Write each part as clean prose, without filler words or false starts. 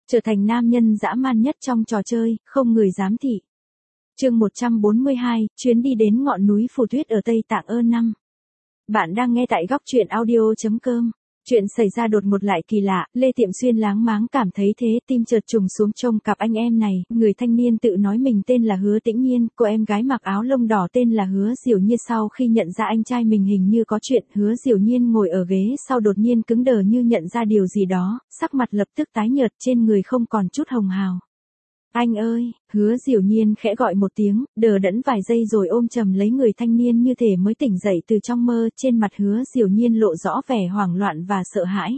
Trở thành nam nhân dã man nhất trong trò chơi, không người dám thị. Chương 142, chuyến đi đến ngọn núi Phù Tuyết ở Tây Tạng ơ 5. Bạn đang nghe tại góc truyện audio.com. Chuyện xảy ra đột ngột lại kỳ lạ, Lê Tiệm Xuyên láng máng cảm thấy thế, tim chợt trùng xuống trông cặp anh em này, người thanh niên tự nói mình tên là Hứa Tĩnh Nhiên, cô em gái mặc áo lông đỏ tên là Hứa Diểu Nhiên. Sau khi nhận ra anh trai mình hình như có chuyện, Hứa Diểu Nhiên ngồi ở ghế sau đột nhiên cứng đờ như nhận ra điều gì đó, sắc mặt lập tức tái nhợt, trên người không còn chút hồng hào. Anh ơi, Hứa Diểu Nhiên khẽ gọi một tiếng, đờ đẫn vài giây rồi ôm chầm lấy người thanh niên như thể mới tỉnh dậy từ trong mơ, trên mặt Hứa Diểu Nhiên lộ rõ vẻ hoảng loạn và sợ hãi.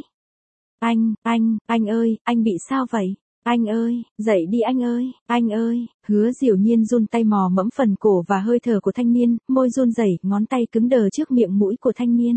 Anh ơi, anh bị sao vậy? Anh ơi, dậy đi anh ơi, Hứa Diểu Nhiên run tay mò mẫm phần cổ và hơi thở của thanh niên, môi run rẩy, ngón tay cứng đờ trước miệng mũi của thanh niên.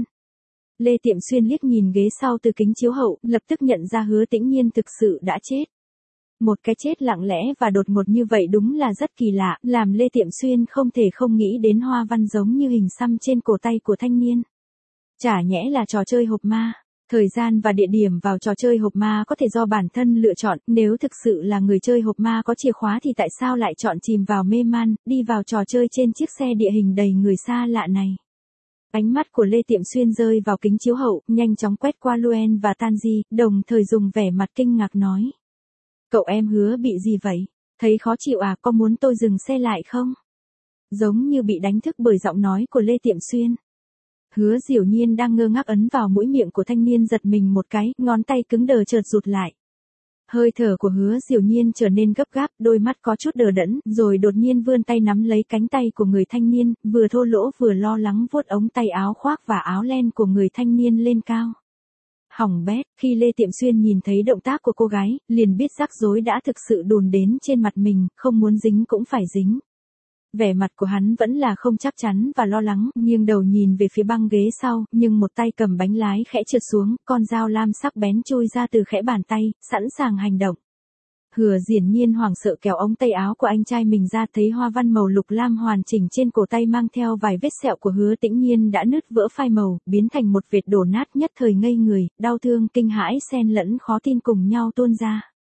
Lê Tiệm Xuyên liếc nhìn ghế sau từ kính chiếu hậu, lập tức nhận ra Hứa Tĩnh Nhiên thực sự đã chết. Một cái chết lặng lẽ và đột ngột như vậy đúng là rất kỳ lạ, làm Lê Tiệm Xuyên không thể không nghĩ đến hoa văn giống như hình xăm trên cổ tay của thanh niên. Chả nhẽ là trò chơi hộp ma. Thời gian và địa điểm vào trò chơi hộp ma có thể do bản thân lựa chọn, nếu thực sự là người chơi hộp ma có chìa khóa thì tại sao lại chọn chìm vào mê man, đi vào trò chơi trên chiếc xe địa hình đầy người xa lạ này. Ánh mắt của Lê Tiệm Xuyên rơi vào kính chiếu hậu, nhanh chóng quét qua Luen và Tanji, đồng thời dùng vẻ mặt kinh ngạc nói. Cậu em Hứa bị gì vậy? Thấy khó chịu à, có muốn tôi dừng xe lại không? Giống như bị đánh thức bởi giọng nói của Lê Tiệm Xuyên. Hứa Diểu Nhiên đang ngơ ngác ấn vào mũi miệng của thanh niên giật mình một cái, ngón tay cứng đờ chợt rụt lại. Hơi thở của Hứa Diểu Nhiên trở nên gấp gáp, đôi mắt có chút đờ đẫn, rồi đột nhiên vươn tay nắm lấy cánh tay của người thanh niên, vừa thô lỗ vừa lo lắng vuốt ống tay áo khoác và áo len của người thanh niên lên cao. Hỏng bét, khi Lê Tiệm Xuyên nhìn thấy động tác của cô gái, liền biết rắc rối đã thực sự đùn đến trên mặt mình, không muốn dính cũng phải dính. Vẻ mặt của hắn vẫn là không chắc chắn và lo lắng, nghiêng đầu nhìn về phía băng ghế sau, nhưng một tay cầm bánh lái khẽ trượt xuống, con dao lam sắc bén chui ra từ khẽ bàn tay, sẵn sàng hành động. Hứa Diểu Nhiên hoảng sợ kéo ống tay áo của anh trai mình ra, thấy hoa văn màu lục lam hoàn chỉnh trên cổ tay mang theo vài vết sẹo của Hứa Tĩnh Nhiên đã nứt vỡ phai màu, biến thành một vệt đổ nát, nhất thời ngây người, đau thương kinh hãi xen lẫn khó tin cùng nhau tuôn ra.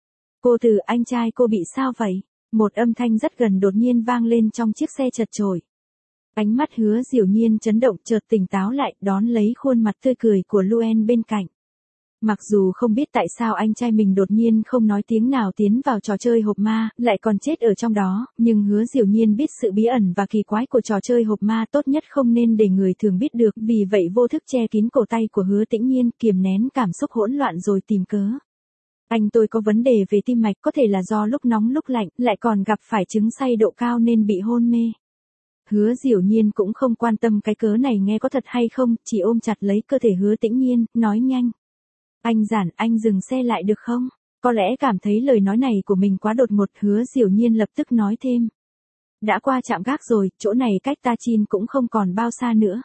Cô Từ, anh trai cô bị sao vậy? Một âm thanh rất gần đột nhiên vang lên trong chiếc xe chật chội. Ánh mắt Hứa Diểu Nhiên chấn động, chợt tỉnh táo lại, đón lấy khuôn mặt tươi cười của Luen bên cạnh. Mặc dù không biết tại sao anh trai mình đột nhiên không nói tiếng nào tiến vào trò chơi hộp ma, lại còn chết ở trong đó, nhưng Hứa Diểu Nhiên biết sự bí ẩn và kỳ quái của trò chơi hộp ma tốt nhất không nên để người thường biết được, vì vậy vô thức che kín cổ tay của Hứa Tĩnh Nhiên, kiềm nén cảm xúc hỗn loạn rồi tìm cớ. Anh tôi có vấn đề về tim mạch, có thể là do lúc nóng lúc lạnh, lại còn gặp phải chứng say độ cao nên bị hôn mê. Hứa Diểu Nhiên cũng không quan tâm cái cớ này nghe có thật hay không, chỉ ôm chặt lấy cơ thể Hứa Tĩnh Nhiên, nói nhanh. Anh Giản, anh dừng xe lại được không? Có lẽ cảm thấy lời nói này của mình quá đột ngột, Hứa Diểu Nhiên lập tức nói thêm. Đã qua trạm gác rồi, chỗ này cách Ta Chin cũng không còn bao xa nữa.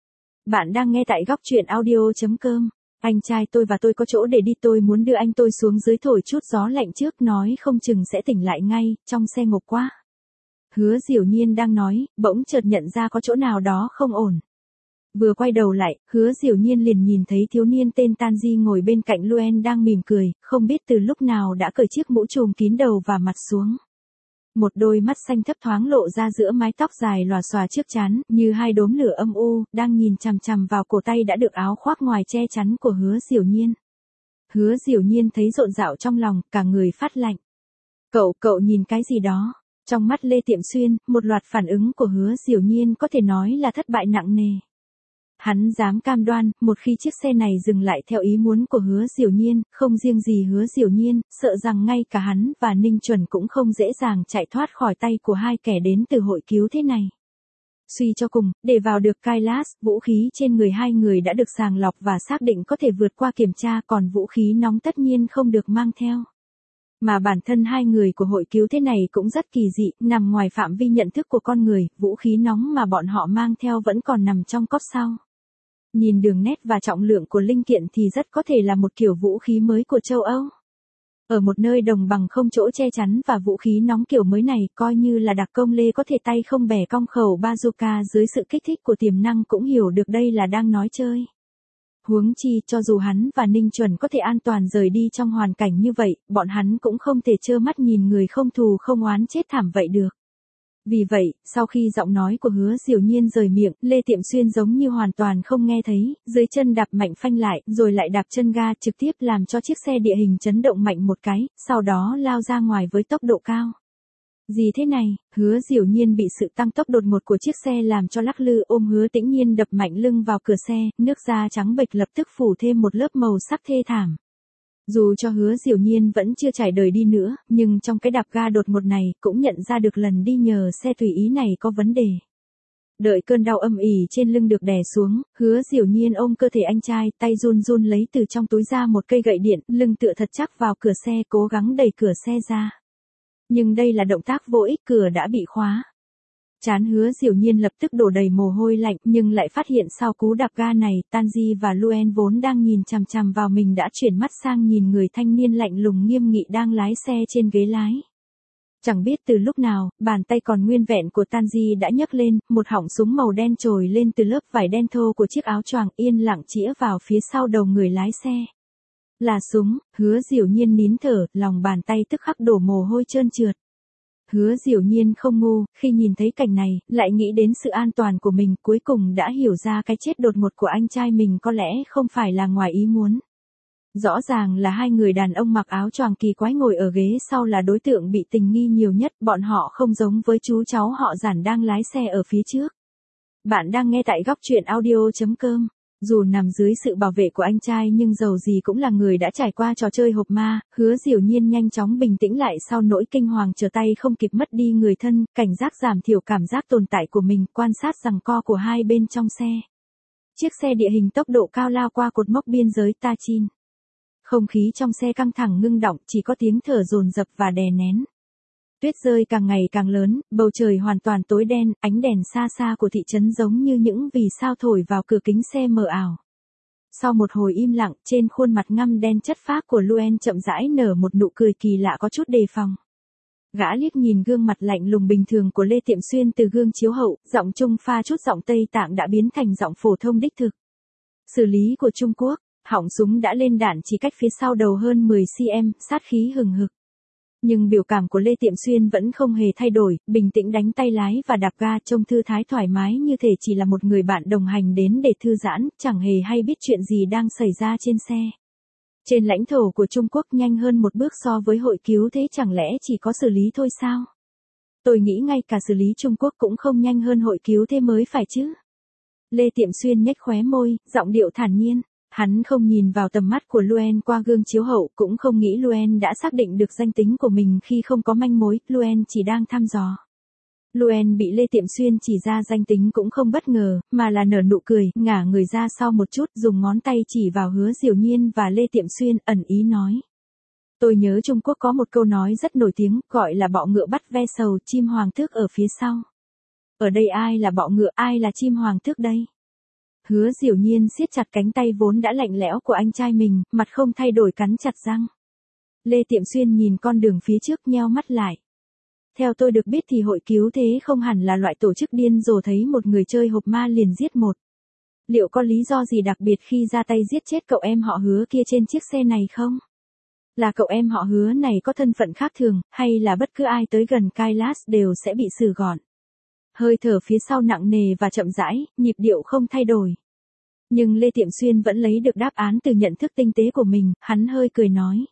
Bạn đang nghe tại góc truyện audio.com. Anh trai tôi và tôi có chỗ để đi, tôi muốn đưa anh tôi xuống dưới thổi chút gió lạnh trước, nói không chừng sẽ tỉnh lại ngay, trong xe ngộp quá. Hứa Diểu Nhiên đang nói, bỗng chợt nhận ra có chỗ nào đó không ổn. Vừa quay đầu lại, Hứa Diểu Nhiên liền nhìn thấy thiếu niên tên Tanji ngồi bên cạnh Luen đang mỉm cười, không biết từ lúc nào đã cởi chiếc mũ trùm kín đầu và mặt xuống. Một đôi mắt xanh thấp thoáng lộ ra giữa mái tóc dài lòa xòa trước trán, như hai đốm lửa âm u, đang nhìn chằm chằm vào cổ tay đã được áo khoác ngoài che chắn của Hứa Diểu Nhiên. Hứa Diểu Nhiên thấy rộn rạo trong lòng, cả người phát lạnh. Cậu nhìn cái gì đó? Trong mắt Lê Tiệm Xuyên, một loạt phản ứng của Hứa Diểu Nhiên có thể nói là thất bại nặng nề. Hắn dám cam đoan, một khi chiếc xe này dừng lại theo ý muốn của Hứa Diểu Nhiên, không riêng gì Hứa Diểu Nhiên, sợ rằng ngay cả hắn và Ninh Chuẩn cũng không dễ dàng chạy thoát khỏi tay của hai kẻ đến từ hội cứu thế này. Suy cho cùng, để vào được Kailash, vũ khí trên người hai người đã được sàng lọc và xác định có thể vượt qua kiểm tra, còn vũ khí nóng tất nhiên không được mang theo. Mà bản thân hai người của hội cứu thế này cũng rất kỳ dị, nằm ngoài phạm vi nhận thức của con người, vũ khí nóng mà bọn họ mang theo vẫn còn nằm trong cốp sau. Nhìn đường nét và trọng lượng của linh kiện thì rất có thể là một kiểu vũ khí mới của châu Âu. Ở một nơi đồng bằng không chỗ che chắn và vũ khí nóng kiểu mới này, coi như là đặc công Lê có thể tay không bẻ cong khẩu bazooka dưới sự kích thích của tiềm năng cũng hiểu được đây là đang nói chơi. Huống chi cho dù hắn và Ninh Chuẩn có thể an toàn rời đi trong hoàn cảnh như vậy, bọn hắn cũng không thể trơ mắt nhìn người không thù không oán chết thảm vậy được. Vì vậy, sau khi giọng nói của Hứa Diểu Nhiên rời miệng, Lê Tiệm Xuyên giống như hoàn toàn không nghe thấy, dưới chân đạp mạnh phanh lại, rồi lại đạp chân ga trực tiếp làm cho chiếc xe địa hình chấn động mạnh một cái, sau đó lao ra ngoài với tốc độ cao. Gì thế này, Hứa Diểu Nhiên bị sự tăng tốc đột ngột của chiếc xe làm cho lắc lư, ôm Hứa Tĩnh Nhiên đập mạnh lưng vào cửa xe, nước da trắng bệch lập tức phủ thêm một lớp màu sắc thê thảm. Dù cho Hứa Diểu Nhiên vẫn chưa trải đời đi nữa, nhưng trong cái đạp ga đột ngột này cũng nhận ra được lần đi nhờ xe tùy ý này có vấn đề. Đợi cơn đau âm ỉ trên lưng được đè xuống, Hứa Diểu Nhiên ôm cơ thể anh trai, tay run run lấy từ trong túi ra một cây gậy điện, lưng tựa thật chắc vào cửa xe, cố gắng đẩy cửa xe ra. Nhưng đây là động tác vô ích, cửa đã bị khóa. Trán Hứa Diểu Nhiên lập tức đổ đầy mồ hôi lạnh, nhưng lại phát hiện sau cú đạp ga này, Tanji và Luen vốn đang nhìn chằm chằm vào mình đã chuyển mắt sang nhìn người thanh niên lạnh lùng nghiêm nghị đang lái xe trên ghế lái. Chẳng biết từ lúc nào, bàn tay còn nguyên vẹn của Tanji đã nhấc lên, một họng súng màu đen trồi lên từ lớp vải đen thô của chiếc áo choàng, yên lặng chĩa vào phía sau đầu người lái xe. Là súng, Hứa Diểu Nhiên nín thở, lòng bàn tay tức khắc đổ mồ hôi trơn trượt. Hứa Diểu Nhiên không ngu, khi nhìn thấy cảnh này, lại nghĩ đến sự an toàn của mình, cuối cùng đã hiểu ra cái chết đột ngột của anh trai mình có lẽ không phải là ngoài ý muốn. Rõ ràng là hai người đàn ông mặc áo choàng kỳ quái ngồi ở ghế sau là đối tượng bị tình nghi nhiều nhất, bọn họ không giống với chú cháu họ Giản đang lái xe ở phía trước. Bạn đang nghe tại góc truyện audio.com. Dù nằm dưới sự bảo vệ của anh trai nhưng dầu gì cũng là người đã trải qua trò chơi hộp ma, Hứa Diểu Nhiên nhanh chóng bình tĩnh lại sau nỗi kinh hoàng trở tay không kịp mất đi người thân, cảnh giác giảm thiểu cảm giác tồn tại của mình, quan sát giằng co của hai bên trong xe. Chiếc xe địa hình tốc độ cao lao qua cột mốc biên giới Tachin. Không khí trong xe căng thẳng ngưng đọng, chỉ có tiếng thở dồn dập và đè nén. Tuyết rơi càng ngày càng lớn, bầu trời hoàn toàn tối đen, ánh đèn xa xa của thị trấn giống như những vì sao thổi vào cửa kính xe mờ ảo. Sau một hồi im lặng, trên khuôn mặt ngăm đen chất phác của Luen chậm rãi nở một nụ cười kỳ lạ có chút đề phòng. Gã liếc nhìn gương mặt lạnh lùng bình thường của Lê Tiệm Xuyên từ gương chiếu hậu, giọng Trung pha chút giọng Tây Tạng đã biến thành giọng phổ thông đích thực. Xử lý của Trung Quốc, họng súng đã lên đạn chỉ cách phía sau đầu hơn 10 cm, sát khí hừng hực. Nhưng biểu cảm của Lê Tiệm Xuyên vẫn không hề thay đổi, bình tĩnh đánh tay lái và đạp ga, trông thư thái thoải mái như thể chỉ là một người bạn đồng hành đến để thư giãn, chẳng hề hay biết chuyện gì đang xảy ra trên xe. Trên lãnh thổ của Trung Quốc nhanh hơn một bước so với hội cứu thế chẳng lẽ chỉ có xử lý thôi sao? Tôi nghĩ ngay cả xử lý Trung Quốc cũng không nhanh hơn hội cứu thế mới phải chứ. Lê Tiệm Xuyên nhếch khóe môi, giọng điệu thản nhiên. Hắn không nhìn vào tầm mắt của Luen qua gương chiếu hậu, cũng không nghĩ Luen đã xác định được danh tính của mình khi không có manh mối, Luen chỉ đang thăm dò. Luen bị Lê Tiệm Xuyên chỉ ra danh tính cũng không bất ngờ, mà là nở nụ cười, ngả người ra sau một chút, dùng ngón tay chỉ vào Hứa Diểu Nhiên và Lê Tiệm Xuyên, ẩn ý nói. Tôi nhớ Trung Quốc có một câu nói rất nổi tiếng, gọi là bọ ngựa bắt ve sầu, chim hoàng tước ở phía sau. Ở đây ai là bọ ngựa, ai là chim hoàng tước đây? Hứa Diểu Nhiên siết chặt cánh tay vốn đã lạnh lẽo của anh trai mình, mặt không thay đổi cắn chặt răng. Lê Tiệm Xuyên nhìn con đường phía trước nheo mắt lại. Theo tôi được biết thì hội cứu thế không hẳn là loại tổ chức điên rồ thấy một người chơi hộp ma liền giết một. Liệu có lý do gì đặc biệt khi ra tay giết chết cậu em họ Hứa kia trên chiếc xe này không? Là cậu em họ Hứa này có thân phận khác thường, hay là bất cứ ai tới gần Kailash đều sẽ bị xử gọn? Hơi thở phía sau nặng nề và chậm rãi, nhịp điệu không thay đổi. Nhưng Lê Tiệm Xuyên vẫn lấy được đáp án từ nhận thức tinh tế của mình, hắn hơi cười nói.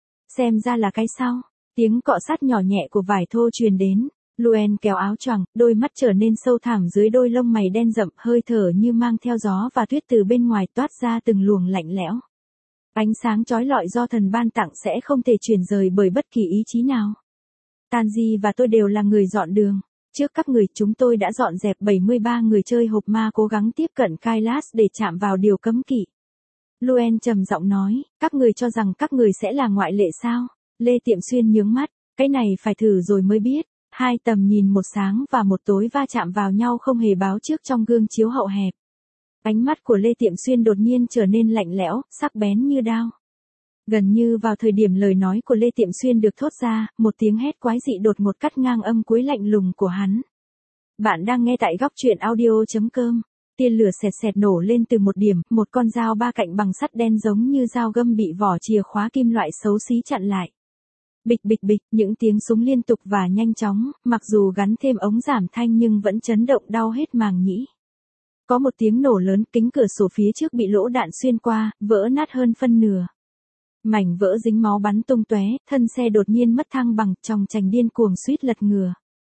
Xem ra là cái sau, tiếng cọ sát nhỏ nhẹ của vải thô truyền đến. Luen kéo áo choàng, đôi mắt trở nên sâu thẳm dưới đôi lông mày đen rậm, hơi thở như mang theo gió và tuyết từ bên ngoài toát ra từng luồng lạnh lẽo. Ánh sáng chói lọi do thần ban tặng sẽ không thể chuyển rời bởi bất kỳ ý chí nào. Tanji và tôi đều là người dọn đường. Trước các người, chúng tôi đã dọn dẹp 73 người chơi hộp ma cố gắng tiếp cận Kailash để chạm vào điều cấm kỵ. Luen trầm giọng nói, các người cho rằng các người sẽ là ngoại lệ sao? Lê Tiệm Xuyên nhướng mắt, cái này phải thử rồi mới biết. Hai tầm nhìn một sáng và một tối va chạm vào nhau không hề báo trước trong gương chiếu hậu hẹp. Ánh mắt của Lê Tiệm Xuyên đột nhiên trở nên lạnh lẽo, sắc bén như đao. Gần như vào thời điểm lời nói của Lê Tiệm Xuyên được thốt ra, một tiếng hét quái dị đột ngột cắt ngang âm cuối lạnh lùng của hắn. Bạn đang nghe tại góc truyện audio.com. Tia lửa xẹt xẹt nổ lên từ một điểm, một con dao ba cạnh bằng sắt đen giống như dao găm bị vỏ chìa khóa kim loại xấu xí chặn lại. Bịch bịch bịch, những tiếng súng liên tục và nhanh chóng, mặc dù gắn thêm ống giảm thanh nhưng vẫn chấn động đau hết màng nhĩ. Có một tiếng nổ lớn, kính cửa sổ phía trước bị lỗ đạn xuyên qua, vỡ nát hơn phân nửa. Mảnh vỡ dính máu bắn tung tóe, thân xe đột nhiên mất thăng bằng, chòng chành điên cuồng suýt lật ngửa.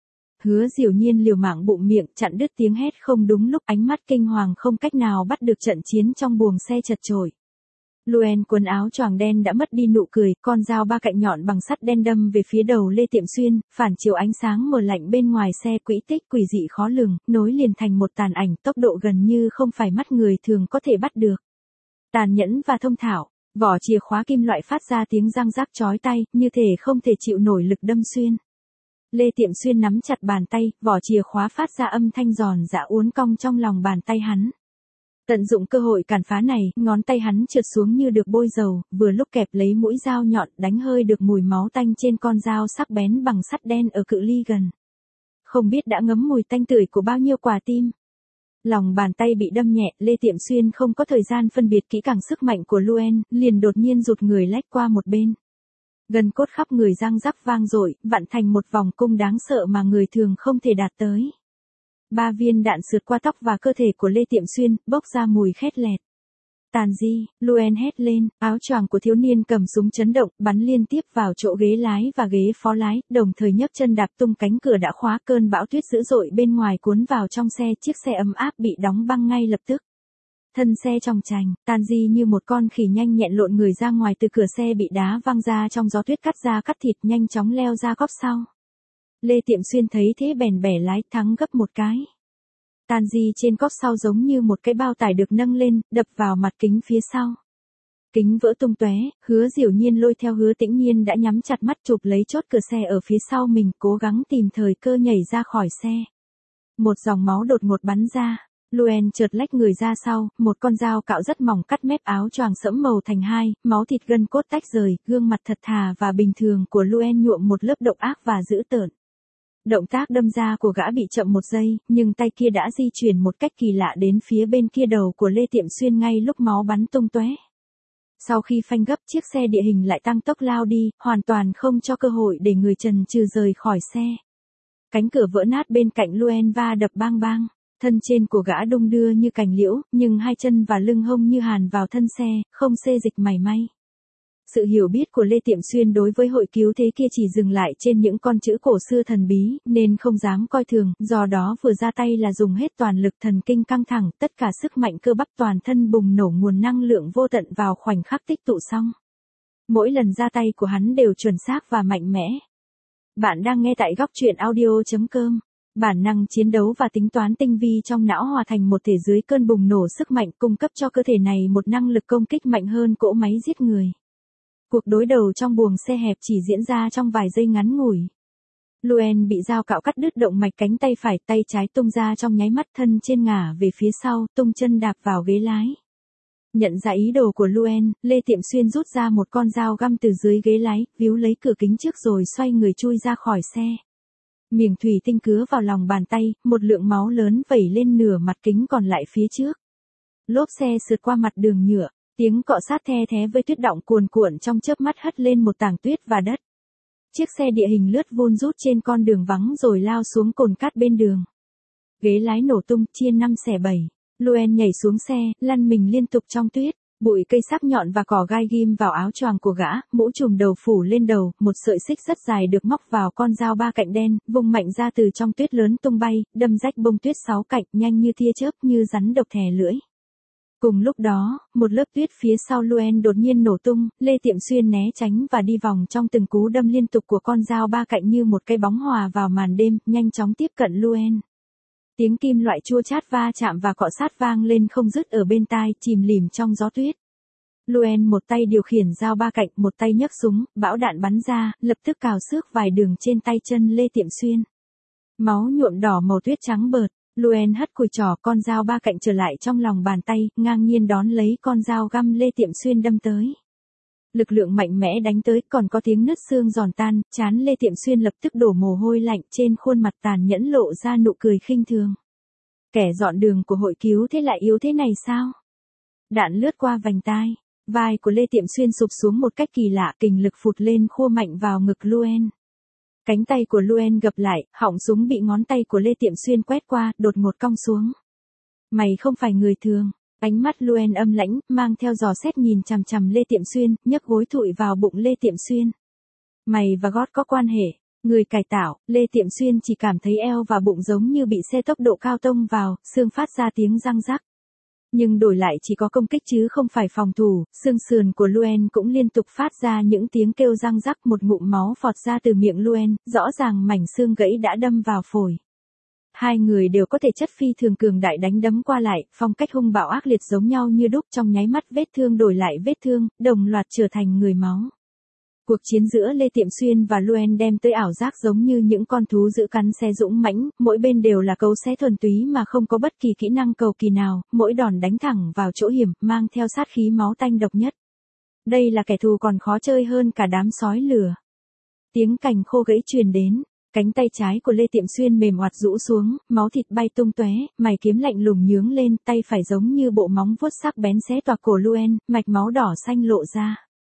Hứa Diệu Nhiên liều mạng bụng miệng, chặn đứt tiếng hét không đúng lúc, ánh mắt kinh hoàng không cách nào bắt được trận chiến trong buồng xe chật chội. Luen quần áo choàng đen đã mất đi nụ cười, con dao ba cạnh nhọn bằng sắt đen đâm về phía đầu Lê Tiệm Xuyên, phản chiếu ánh sáng mờ lạnh bên ngoài xe, quỹ tích quỷ dị khó lường, nối liền thành một tàn ảnh, tốc độ gần như không phải mắt người thường có thể bắt được. Tàn nhẫn và thông thạo, vỏ chìa khóa kim loại phát ra tiếng răng rác chói tai, như thể không thể chịu nổi lực đâm xuyên. Lê Tiệm Xuyên nắm chặt bàn tay, vỏ chìa khóa phát ra âm thanh giòn giã uốn cong trong lòng bàn tay hắn. Tận dụng cơ hội cản phá này, ngón tay hắn trượt xuống như được bôi dầu, vừa lúc kẹp lấy mũi dao nhọn, đánh hơi được mùi máu tanh trên con dao sắc bén bằng sắt đen ở cự ly gần. Không biết đã ngấm mùi tanh tưởi của bao nhiêu quả tim. Lòng bàn tay bị đâm nhẹ, Lê Tiệm Xuyên không có thời gian phân biệt kỹ càng sức mạnh của Luen, liền đột nhiên rụt người lách qua một bên. Gân cốt khắp người răng rắc vang dội, vặn thành một vòng cung đáng sợ mà người thường không thể đạt tới. 3 viên đạn sượt qua tóc và cơ thể của Lê Tiệm Xuyên, bốc ra mùi khét lẹt. Tàn di, Luen hét lên, áo choàng của thiếu niên cầm súng chấn động, bắn liên tiếp vào chỗ ghế lái và ghế phó lái, đồng thời nhấc chân đạp tung cánh cửa đã khóa, cơn bão tuyết dữ dội bên ngoài cuốn vào trong xe, chiếc xe ấm áp bị đóng băng ngay lập tức. Thân xe chòng chành, Tàn di như một con khỉ nhanh nhẹn lộn người ra ngoài từ cửa xe bị đá văng ra trong gió tuyết, cắt da cắt thịt, nhanh chóng leo ra cốp sau. Lê Tiệm Xuyên thấy thế bèn bẻ lái, thắng gấp một cái. Tàn di trên cốp sau giống như một cái bao tải được nâng lên, đập vào mặt kính phía sau. Kính vỡ tung tóe, Hứa Diệu Nhiên lôi theo Hứa Tĩnh Nhiên đã nhắm chặt mắt chụp lấy chốt cửa xe ở phía sau mình, cố gắng tìm thời cơ nhảy ra khỏi xe. Một dòng máu đột ngột bắn ra. Luen chợt lách người ra sau, một con dao cạo rất mỏng cắt mép áo choàng sẫm màu thành hai, máu thịt gân cốt tách rời, gương mặt thật thà và bình thường của Luen nhuộm một lớp độc ác và dữ tợn. Động tác đâm ra của gã bị chậm một giây, nhưng tay kia đã di chuyển một cách kỳ lạ đến phía bên kia đầu của Lê Tiệm Xuyên ngay lúc máu bắn tung tóe. Sau khi phanh gấp, chiếc xe địa hình lại tăng tốc lao đi, hoàn toàn không cho cơ hội để người trần trừ rời khỏi xe. Cánh cửa vỡ nát bên cạnh Luen va đập bang bang. Thân trên của gã đung đưa như cành liễu, nhưng hai chân và lưng hông như hàn vào thân xe, không xê dịch mảy may. Sự hiểu biết của Lê Tiệm Xuyên đối với hội cứu thế kia chỉ dừng lại trên những con chữ cổ xưa thần bí, nên không dám coi thường, do đó vừa ra tay là dùng hết toàn lực, thần kinh căng thẳng, tất cả sức mạnh cơ bắp toàn thân bùng nổ nguồn năng lượng vô tận vào khoảnh khắc tích tụ xong. Mỗi lần ra tay của hắn đều chuẩn xác và mạnh mẽ. Bạn đang nghe tại góc truyện audio.com. Bản năng chiến đấu và tính toán tinh vi trong não hòa thành một thể dưới cơn bùng nổ sức mạnh, cung cấp cho cơ thể này một năng lực công kích mạnh hơn cỗ máy giết người. Cuộc đối đầu trong buồng xe hẹp chỉ diễn ra trong vài giây ngắn ngủi. Luen bị dao cạo cắt đứt động mạch cánh tay phải, tay trái tung ra trong nháy mắt, thân trên ngả về phía sau, tung chân đạp vào ghế lái. Nhận ra ý đồ của Luen, Lê Tiệm Xuyên rút ra một con dao găm từ dưới ghế lái, víu lấy cửa kính trước rồi xoay người chui ra khỏi xe. Miệng thủy tinh cứa vào lòng bàn tay, một lượng máu lớn vẩy lên nửa mặt kính còn lại phía trước. Lốp xe sượt qua mặt đường nhựa, tiếng cọ sát the thé với tuyết đọng cuồn cuộn trong chớp mắt hất lên một tảng tuyết và đất. Chiếc xe địa hình lướt vun rút trên con đường vắng rồi lao xuống cồn cát bên đường. Ghế lái nổ tung, chia 5 xẻ 7. Luen nhảy xuống xe, lăn mình liên tục trong tuyết. Bụi cây sắc nhọn và cỏ gai ghim vào áo choàng của gã, mũ trùm đầu phủ lên đầu, một sợi xích rất dài được móc vào con dao ba cạnh đen, vung mạnh ra từ trong tuyết lớn tung bay, đâm rách bông tuyết 6 cạnh, nhanh như tia chớp, như rắn độc thè lưỡi. Cùng lúc đó, một lớp tuyết phía sau Luen đột nhiên nổ tung, Lê Tiệm Xuyên né tránh và đi vòng trong từng cú đâm liên tục của con dao ba cạnh như một cái bóng hòa vào màn đêm, nhanh chóng tiếp cận Luen. Tiếng kim loại chua chát va chạm và cọ sát vang lên không dứt ở bên tai, chìm lìm trong gió tuyết. Luen một tay điều khiển dao ba cạnh, một tay nhấc súng, bão đạn bắn ra, lập tức cào xước vài đường trên tay chân Lê Tiệm Xuyên. Máu nhuộm đỏ màu tuyết trắng bợt, Luen hất cùi trỏ con dao ba cạnh trở lại trong lòng bàn tay, ngang nhiên đón lấy con dao găm Lê Tiệm Xuyên đâm tới. Lực lượng mạnh mẽ đánh tới, còn có tiếng nứt xương giòn tan, trán Lê Tiệm Xuyên lập tức đổ mồ hôi lạnh, trên khuôn mặt tàn nhẫn lộ ra nụ cười khinh thường. Kẻ dọn đường của hội cứu thế lại yếu thế này sao? Đạn lướt qua vành tai. Vai của Lê Tiệm Xuyên sụp xuống một cách kỳ lạ, kình lực phụt lên khua mạnh vào ngực Luen. Cánh tay của Luen gập lại, họng súng bị ngón tay của Lê Tiệm Xuyên quét qua, đột ngột cong xuống. Mày không phải người thường. Ánh mắt Luen âm lãnh, mang theo dò xét nhìn chằm chằm Lê Tiệm Xuyên, nhấc gối thụi vào bụng Lê Tiệm Xuyên. Mày và gót có quan hệ. Người cải tạo, Lê Tiệm Xuyên chỉ cảm thấy eo và bụng giống như bị xe tốc độ cao tông vào, xương phát ra tiếng răng rắc. Nhưng đổi lại chỉ có công kích chứ không phải phòng thủ, xương sườn của Luen cũng liên tục phát ra những tiếng kêu răng rắc, một ngụm máu phọt ra từ miệng Luen, rõ ràng mảnh xương gãy đã đâm vào phổi. Hai người đều có thể chất phi thường cường đại đánh đấm qua lại, phong cách hung bạo ác liệt giống nhau như đúc, trong nháy mắt vết thương đổi lại vết thương, đồng loạt trở thành người máu. Cuộc chiến giữa Lê Tiệm Xuyên và Luen đem tới ảo giác giống như những con thú giữ cắn xé dũng mãnh, mỗi bên đều là cấu xé thuần túy mà không có bất kỳ kỹ năng cầu kỳ nào, mỗi đòn đánh thẳng vào chỗ hiểm, mang theo sát khí máu tanh độc nhất. Đây là kẻ thù còn khó chơi hơn cả đám sói lửa. Tiếng cành khô gãy truyền đến, cánh tay trái của Lê Tiệm Xuyên mềm oặt rũ xuống, máu thịt bay tung tóe, mày kiếm lạnh lùng nhướng lên, tay phải giống như bộ móng vuốt sắc bén xé toạc cổ Luen, mạch máu đỏ xanh lộ ra.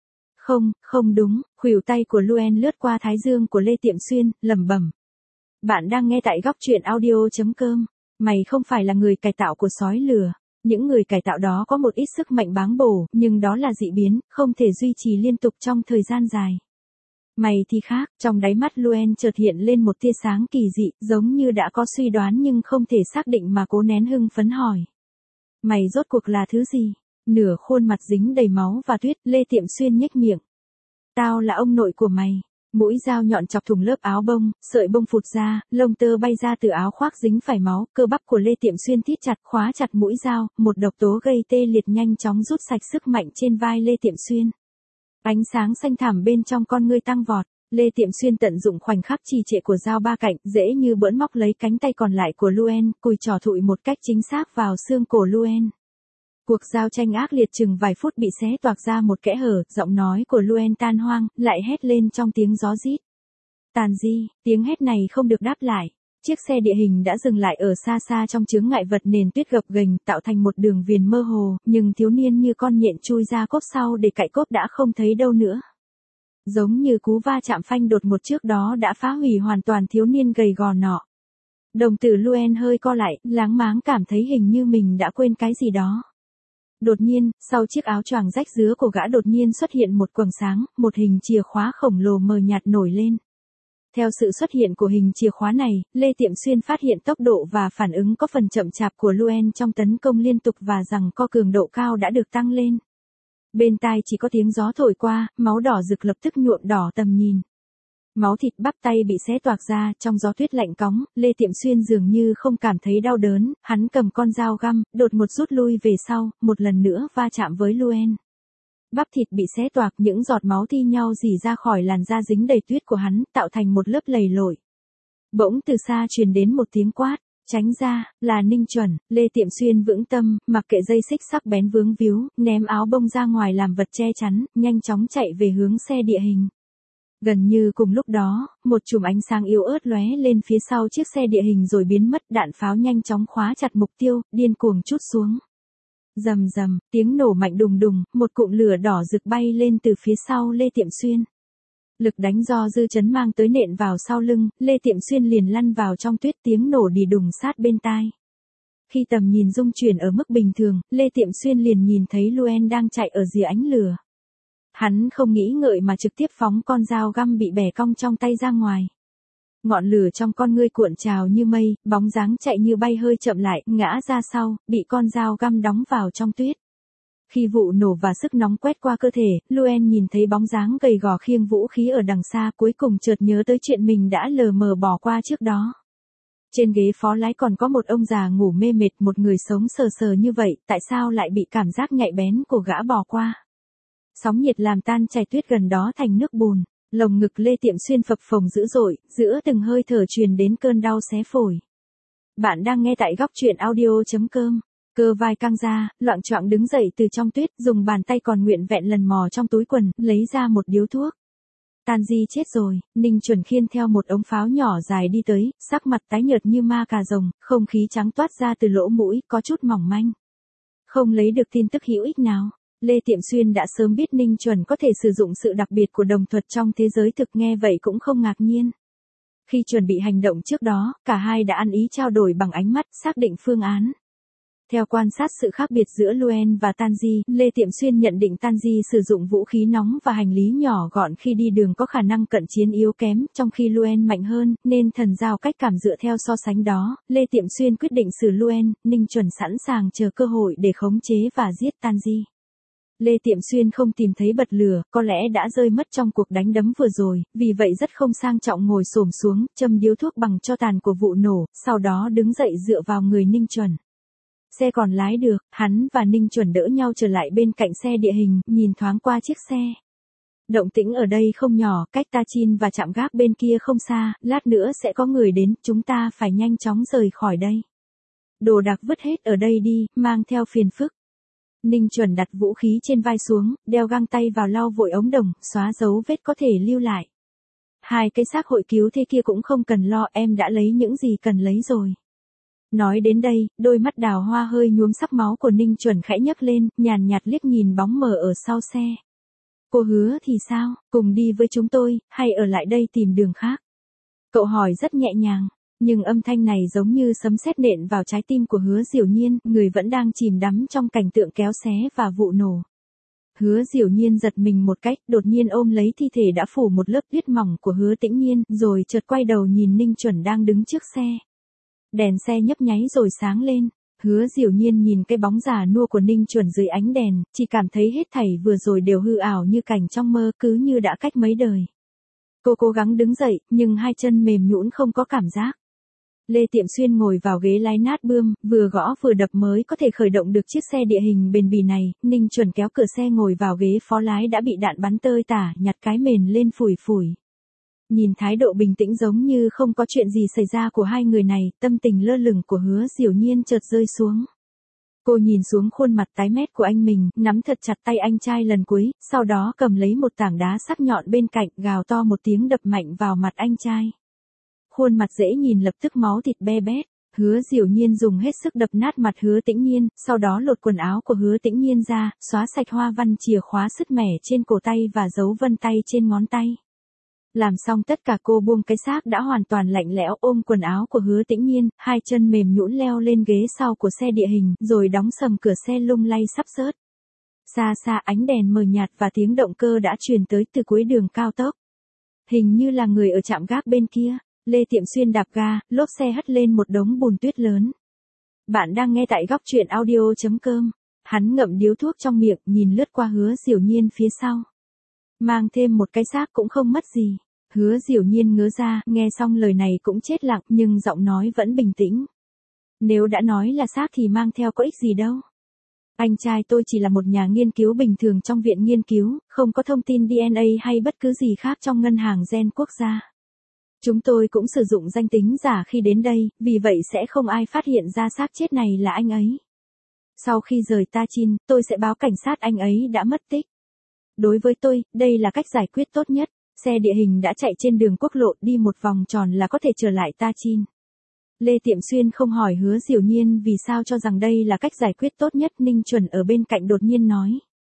Không đúng, khuỷu tay của Luen lướt qua thái dương của Lê Tiệm Xuyên, lẩm bẩm. Bạn đang nghe tại góc truyện audio.com. Mày không phải là người cải tạo của sói lửa. Những người cải tạo đó có một ít sức mạnh báng bổ, nhưng đó là dị biến, không thể duy trì liên tục trong thời gian dài. Mày thì khác, trong đáy mắt Luen chợt hiện lên một tia sáng kỳ dị, giống như đã có suy đoán nhưng không thể xác định mà cố nén hưng phấn hỏi. Mày rốt cuộc là thứ gì? Nửa khuôn mặt dính đầy máu và tuyết, Lê Tiệm Xuyên nhếch miệng. Tao là ông nội của mày. Mũi dao nhọn chọc thủng lớp áo bông, sợi bông phụt ra, lông tơ bay ra từ áo khoác dính phải máu, cơ bắp của Lê Tiệm Xuyên thít chặt, khóa chặt mũi dao, một độc tố gây tê liệt nhanh chóng rút sạch sức mạnh trên vai Lê Tiệm Xuyên. Ánh sáng xanh thẳm bên trong con ngươi tăng vọt, Lê Tiệm Xuyên tận dụng khoảnh khắc trì trệ của dao ba cạnh, dễ như bỡn móc lấy cánh tay còn lại của Luen, cùi trỏ thụi một cách chính xác vào xương cổ Luen. Cuộc giao tranh ác liệt chừng vài phút bị xé toạc ra một kẽ hở, giọng nói của Luen tan hoang, lại hét lên trong tiếng gió rít. Tàn di, tiếng hét này không được đáp lại. Chiếc xe địa hình đã dừng lại ở xa xa trong chướng ngại vật nền tuyết gập ghềnh, tạo thành một đường viền mơ hồ, nhưng thiếu niên như con nhện chui ra cốp sau để cạy cốp đã không thấy đâu nữa. Giống như cú va chạm phanh đột ngột trước đó đã phá hủy hoàn toàn thiếu niên gầy gò nọ. Đồng tử Luen hơi co lại, láng máng cảm thấy hình như mình đã quên cái gì đó. Đột nhiên, sau chiếc áo choàng rách rứa của gã đột nhiên xuất hiện một quầng sáng, một hình chìa khóa khổng lồ mờ nhạt nổi lên. Theo sự xuất hiện của hình chìa khóa này, Lê Tiệm Xuyên phát hiện tốc độ và phản ứng có phần chậm chạp của Luen trong tấn công liên tục và rằng co cường độ cao đã được tăng lên. Bên tai chỉ có tiếng gió thổi qua, máu đỏ rực lập tức nhuộm đỏ tầm nhìn. Máu thịt bắp tay bị xé toạc ra, trong gió tuyết lạnh cóng, Lê Tiệm Xuyên dường như không cảm thấy đau đớn, hắn cầm con dao găm, đột ngột rút lui về sau, một lần nữa va chạm với Luen. Bắp thịt bị xé toạc, những giọt máu thi nhau rỉ ra khỏi làn da dính đầy tuyết của hắn, tạo thành một lớp lầy lội. Bỗng từ xa truyền đến một tiếng quát, tránh ra, là Ninh Chuẩn. Lê Tiệm Xuyên vững tâm, mặc kệ dây xích sắc bén vướng víu, ném áo bông ra ngoài làm vật che chắn, nhanh chóng chạy về hướng xe địa hình. Gần như cùng lúc đó, một chùm ánh sáng yếu ớt lóe lên phía sau chiếc xe địa hình rồi biến mất, đạn pháo nhanh chóng khóa chặt mục tiêu, điên cuồng trút xuống. Rầm rầm, tiếng nổ mạnh đùng đùng, một cụm lửa đỏ rực bay lên từ phía sau Lê Tiệm Xuyên. Lực đánh do dư chấn mang tới nện vào sau lưng, Lê Tiệm Xuyên liền lăn vào trong tuyết, tiếng nổ đì đùng sát bên tai. Khi tầm nhìn dung chuyển ở mức bình thường, Lê Tiệm Xuyên liền nhìn thấy Luen đang chạy ở rìa ánh lửa. Hắn không nghĩ ngợi mà trực tiếp phóng con dao găm bị bẻ cong trong tay ra ngoài. Ngọn lửa trong con ngươi cuộn trào như mây, bóng dáng chạy như bay hơi chậm lại, ngã ra sau, bị con dao găm đóng vào trong tuyết. Khi vụ nổ và sức nóng quét qua cơ thể, Luen nhìn thấy bóng dáng gầy gò khiêng vũ khí ở đằng xa, cuối cùng chợt nhớ tới chuyện mình đã lờ mờ bỏ qua trước đó. Trên ghế phó lái còn có một ông già ngủ mê mệt, một người sống sờ sờ như vậy, tại sao lại bị cảm giác nhạy bén của gã bỏ qua? Sóng nhiệt làm tan chảy tuyết gần đó thành nước bùn, lồng ngực Lê Tiệm Xuyên phập phồng dữ dội, giữa từng hơi thở truyền đến cơn đau xé phổi. Bạn đang nghe tại góc truyện audio.com. Cơ vai căng ra, loạng choạng đứng dậy từ trong tuyết, dùng bàn tay còn nguyện vẹn lần mò trong túi quần, lấy ra một điếu thuốc. Tanji chết rồi, Ninh Chuẩn khiêng theo một ống pháo nhỏ dài đi tới, sắc mặt tái nhợt như ma cà rồng, không khí trắng toát ra từ lỗ mũi, có chút mỏng manh. Không lấy được tin tức hữu ích nào. Lê Tiệm Xuyên đã sớm biết Ninh Chuẩn có thể sử dụng sự đặc biệt của đồng thuật trong thế giới thực, nghe vậy cũng không ngạc nhiên. Khi chuẩn bị hành động trước đó, cả hai đã ăn ý trao đổi bằng ánh mắt, xác định phương án. Theo quan sát sự khác biệt giữa Luen và Tanji, Lê Tiệm Xuyên nhận định Tanji sử dụng vũ khí nóng và hành lý nhỏ gọn khi đi đường có khả năng cận chiến yếu kém, trong khi Luen mạnh hơn, nên thần giao cách cảm dựa theo so sánh đó, Lê Tiệm Xuyên quyết định xử Luen, Ninh Chuẩn sẵn sàng chờ cơ hội để khống chế và giết Tanji. Lê Tiệm Xuyên không tìm thấy bật lửa, có lẽ đã rơi mất trong cuộc đánh đấm vừa rồi, vì vậy rất không sang trọng ngồi xổm xuống, châm điếu thuốc bằng tro tàn của vụ nổ, sau đó đứng dậy dựa vào người Ninh Chuẩn. Xe còn lái được, hắn và Ninh Chuẩn đỡ nhau trở lại bên cạnh xe địa hình, nhìn thoáng qua chiếc xe. Động tĩnh ở đây không nhỏ, cách Tachin và trạm gác bên kia không xa, lát nữa sẽ có người đến, chúng ta phải nhanh chóng rời khỏi đây. Đồ đạc vứt hết ở đây đi, mang theo phiền phức. Ninh Chuẩn đặt vũ khí trên vai xuống, đeo găng tay vào lau vội ống đồng, xóa dấu vết có thể lưu lại. Hai cái xác hội cứu thế kia cũng không cần lo, em đã lấy những gì cần lấy rồi. Nói đến đây, đôi mắt đào hoa hơi nhuốm sắc máu của Ninh Chuẩn khẽ nhấc lên, nhàn nhạt liếc nhìn bóng mờ ở sau xe. Cô Hứa thì sao, cùng đi với chúng tôi, hay ở lại đây tìm đường khác? Cậu hỏi rất nhẹ nhàng, nhưng âm thanh này giống như sấm sét nện vào trái tim của Hứa Diểu Nhiên, người vẫn đang chìm đắm trong cảnh tượng kéo xé và vụ nổ. Hứa Diểu Nhiên giật mình một cách, đột nhiên ôm lấy thi thể đã phủ một lớp tuyết mỏng của Hứa Tĩnh Nhiên, rồi chợt quay đầu nhìn Ninh Chuẩn đang đứng trước xe. Đèn xe nhấp nháy rồi sáng lên. Hứa Diểu Nhiên nhìn cái bóng già nua của Ninh Chuẩn dưới ánh đèn, chỉ cảm thấy hết thảy vừa rồi đều hư ảo như cảnh trong mơ, cứ như đã cách mấy đời. Cô cố gắng đứng dậy, nhưng hai chân mềm nhũn không có cảm giác. Lê Tiệm Xuyên ngồi vào ghế lái nát bươm, vừa gõ vừa đập mới có thể khởi động được chiếc xe địa hình bền bỉ này. Ninh Chuẩn kéo cửa xe ngồi vào ghế phó lái đã bị đạn bắn tơi tả, nhặt cái mền lên phủi phủi. Nhìn thái độ bình tĩnh giống như không có chuyện gì xảy ra của hai người này, tâm tình lơ lửng của Hứa Diểu Nhiên chợt rơi xuống. Cô nhìn xuống khuôn mặt tái mét của anh mình, nắm thật chặt tay anh trai lần cuối, sau đó cầm lấy một tảng đá sắc nhọn bên cạnh, gào to một tiếng đập mạnh vào mặt anh trai. Khuôn mặt dễ nhìn lập tức máu thịt be bét. Hứa Diểu Nhiên dùng hết sức đập nát mặt Hứa Tĩnh Nhiên, sau đó lột quần áo của Hứa Tĩnh Nhiên ra, xóa sạch hoa văn chìa khóa sứt mẻ trên cổ tay và dấu vân tay trên ngón tay. Làm xong tất cả cô buông cái xác đã hoàn toàn lạnh lẽo ôm quần áo của Hứa Tĩnh Nhiên, hai chân mềm nhũn leo lên ghế sau của xe địa hình, rồi đóng sầm cửa xe lung lay sắp rớt. Xa xa ánh đèn mờ nhạt và tiếng động cơ đã truyền tới từ cuối đường cao tốc. Hình như là người ở trạm gác bên kia. Lê Tiệm Xuyên đạp ga, lốp xe hất lên một đống bùn tuyết lớn. Bạn đang nghe tại góc truyện audio.com. Hắn ngậm điếu thuốc trong miệng, nhìn lướt qua Hứa Diểu Nhiên phía sau. Mang thêm một cái xác cũng không mất gì. Hứa Diểu Nhiên ngớ ra, nghe xong lời này cũng chết lặng, nhưng giọng nói vẫn bình tĩnh. Nếu đã nói là xác thì mang theo có ích gì đâu. Anh trai tôi chỉ là một nhà nghiên cứu bình thường trong viện nghiên cứu, không có thông tin DNA hay bất cứ gì khác trong ngân hàng gen quốc gia. Chúng tôi cũng sử dụng danh tính giả khi đến đây, vì vậy sẽ không ai phát hiện ra xác chết này là anh ấy. Sau khi rời Tachin, tôi sẽ báo cảnh sát anh ấy đã mất tích. Đối với tôi, đây là cách giải quyết tốt nhất. Xe địa hình đã chạy trên đường quốc lộ, đi một vòng tròn là có thể trở lại Tachin. Lê Tiệm Xuyên không hỏi Hứa Diểu Nhiên vì sao cho rằng đây là cách giải quyết tốt nhất. Ninh Chuẩn ở bên cạnh đột nhiên nói.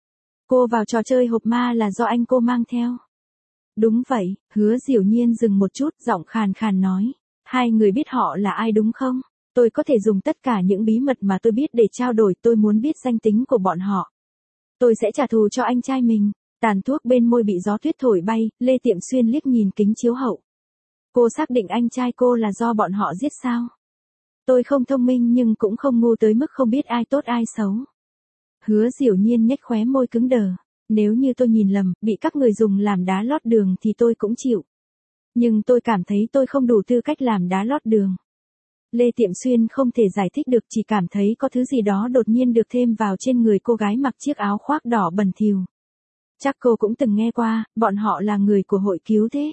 Cô vào trò chơi hộp ma là do anh cô mang theo. Đúng vậy, Hứa Diểu Nhiên dừng một chút, giọng khàn khàn nói. Hai người biết họ là ai đúng không? Tôi có thể dùng tất cả những bí mật mà tôi biết để trao đổi, tôi muốn biết danh tính của bọn họ. Tôi sẽ trả thù cho anh trai mình. Tàn thuốc bên môi bị gió tuyết thổi bay, Lê Tiệm Xuyên liếc nhìn kính chiếu hậu. Cô xác định anh trai cô là do bọn họ giết sao? Tôi không thông minh nhưng cũng không ngu tới mức không biết ai tốt ai xấu. Hứa Diểu Nhiên nhếch khóe môi cứng đờ. Nếu như tôi nhìn lầm, bị các người dùng làm đá lót đường thì tôi cũng chịu. Nhưng tôi cảm thấy tôi không đủ tư cách làm đá lót đường. Lê Tiệm Xuyên không thể giải thích được, chỉ cảm thấy có thứ gì đó đột nhiên được thêm vào trên người cô gái mặc chiếc áo khoác đỏ bẩn thỉu. Chắc cô cũng từng nghe qua, bọn họ là người của hội cứu thế.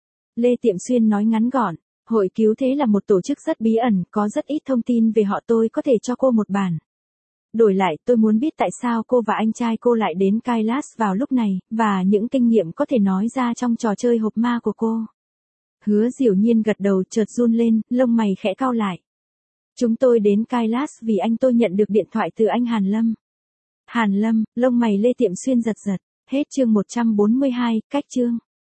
Lê Tiệm Xuyên nói ngắn gọn, hội cứu thế là một tổ chức rất bí ẩn, có rất ít thông tin về họ, tôi có thể cho cô một bản. Đổi lại, tôi muốn biết tại sao cô và anh trai cô lại đến Kailash vào lúc này, và những kinh nghiệm có thể nói ra trong trò chơi hộp ma của cô. Hứa Diểu Nhiên gật đầu, chợt run lên, lông mày khẽ cau lại. Chúng tôi đến Kailash vì anh tôi nhận được điện thoại từ anh Hàn Lâm. Hàn Lâm, lông mày Lê Tiệm Xuyên giật giật. Hết chương 142, cách chương.